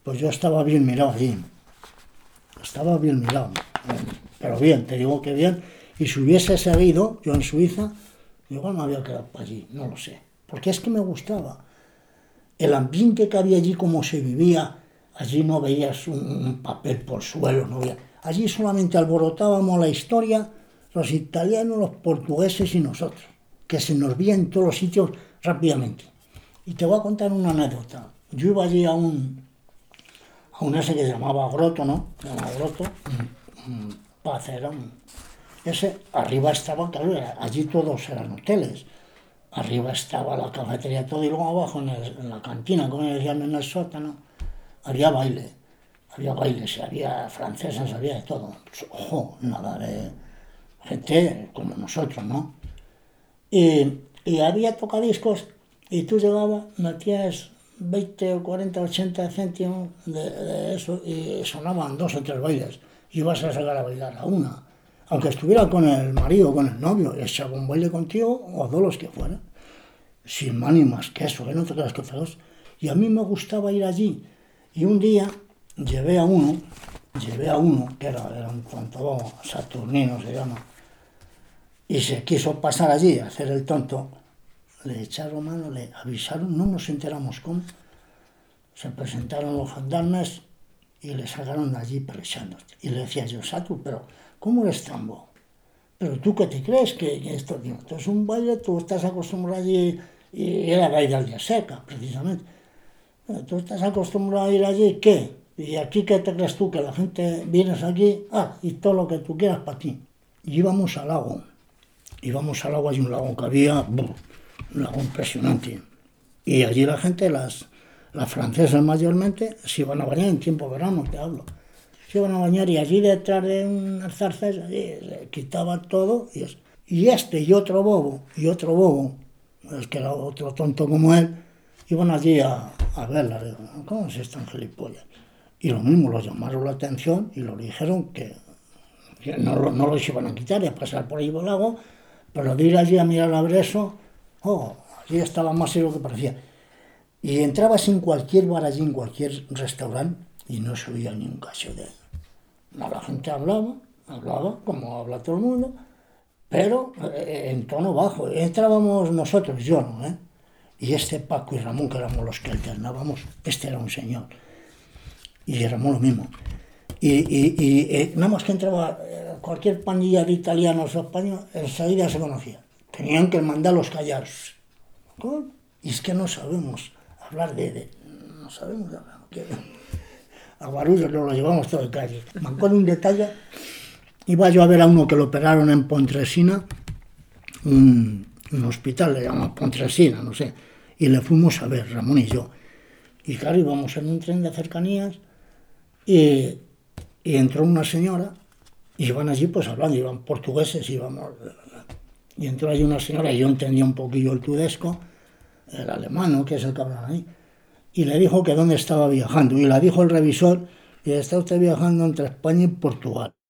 Pues yo estaba bien mirado allí. Estaba bien mirado. Pero bien, te digo que bien. Y si hubiese seguido, yo en Suiza, igual me había quedado allí, no lo sé. Porque es que me gustaba. El ambiente que había allí, cómo se vivía, allí no veías un papel por suelo, no veías. Allí solamente alborotábamos la historia, los italianos, los portugueses y nosotros, que se nos veía en todos los sitios rápidamente. Y te voy a contar una anécdota. Yo iba allí a un ese que se llamaba Groto, ¿no? Se llamaba Groto, Paz era ese, arriba estaba, claro, allí todos eran hoteles. Arriba estaba la cafetería, todo, y luego abajo en la cantina, como decían en el sótano, había baile. Había bailes, había francesas, había de todo. Ojo, nada de gente como nosotros, ¿no? Y había tocadiscos, y tú llegabas, metías 20 o 40, 80 céntimos de eso, y sonaban 2 o 3 bailes. Y ibas a sacar a bailar a una. Aunque estuviera con el marido o con el novio, echaba un baile contigo, o dos los que fueran. Sin más ni más que eso, no te creas que feos. Y a mí me gustaba ir allí. Y un día llevé a uno, que era un cuanto Saturnino se llama, y se quiso pasar allí a hacer el tonto. Le echaron mano, le avisaron, no nos enteramos cómo. Se presentaron los gendarmes y le sacaron de allí presionando. Y le decía yo, Satu, pero ¿cómo eres tan bobo? ¿Pero tú qué te crees que esto es un baile? Tú estás acostumbrado allí, y era baile al día seca, precisamente. Tú estás acostumbrado a ir allí, ¿qué? ¿Y aquí qué te crees tú? Que la gente vienes aquí, y todo lo que tú quieras para ti. Y íbamos al lago, hay un lago que había, un lago impresionante. Y allí la gente, las francesas mayormente, se iban a bañar en tiempo de verano, te hablo. Se iban a bañar y allí detrás de unas zarzas, allí se quitaba todo. Y este y otro bobo, es que era otro tonto como él, iban allí a verla. Digo, ¿cómo es esto, gilipollas? Y lo mismo, los llamaron la atención y lo dijeron que no los iban a quitar y a pasar por ahí por el lago, pero de ir allí a mirar a ver eso, allí estaba más serio que parecía. Y entrabas en cualquier bar allí, en cualquier restaurante, y no se oía ni un cacho de él. No, la gente hablaba como habla todo el mundo, pero en tono bajo. Entrábamos nosotros, yo no, ¿eh? Y este Paco y Ramón, que éramos los que alternábamos, este era un señor. Y éramos lo mismo. Y nada más que entraba cualquier pandilla de italianos o españoles, enseguida se conocía. Tenían que mandarlos callados. ¿Cómo? Y es que no sabemos hablar no sabemos hablar. A barullos nos lo llevamos todo de calle. Me acuerdo un detalle, iba yo a ver a uno que lo operaron en Pontresina, un hospital, le llaman Pontresina, no sé, y le fuimos a ver, Ramón y yo. Y claro, íbamos en un tren de cercanías y entró una señora, y iban allí pues hablando, iban portugueses, y entró allí una señora, y yo entendía un poquillo el tudesco, el alemán, que es el que hablan ahí, y le dijo que dónde estaba viajando, y le dijo el revisor, y está usted viajando entre España y Portugal.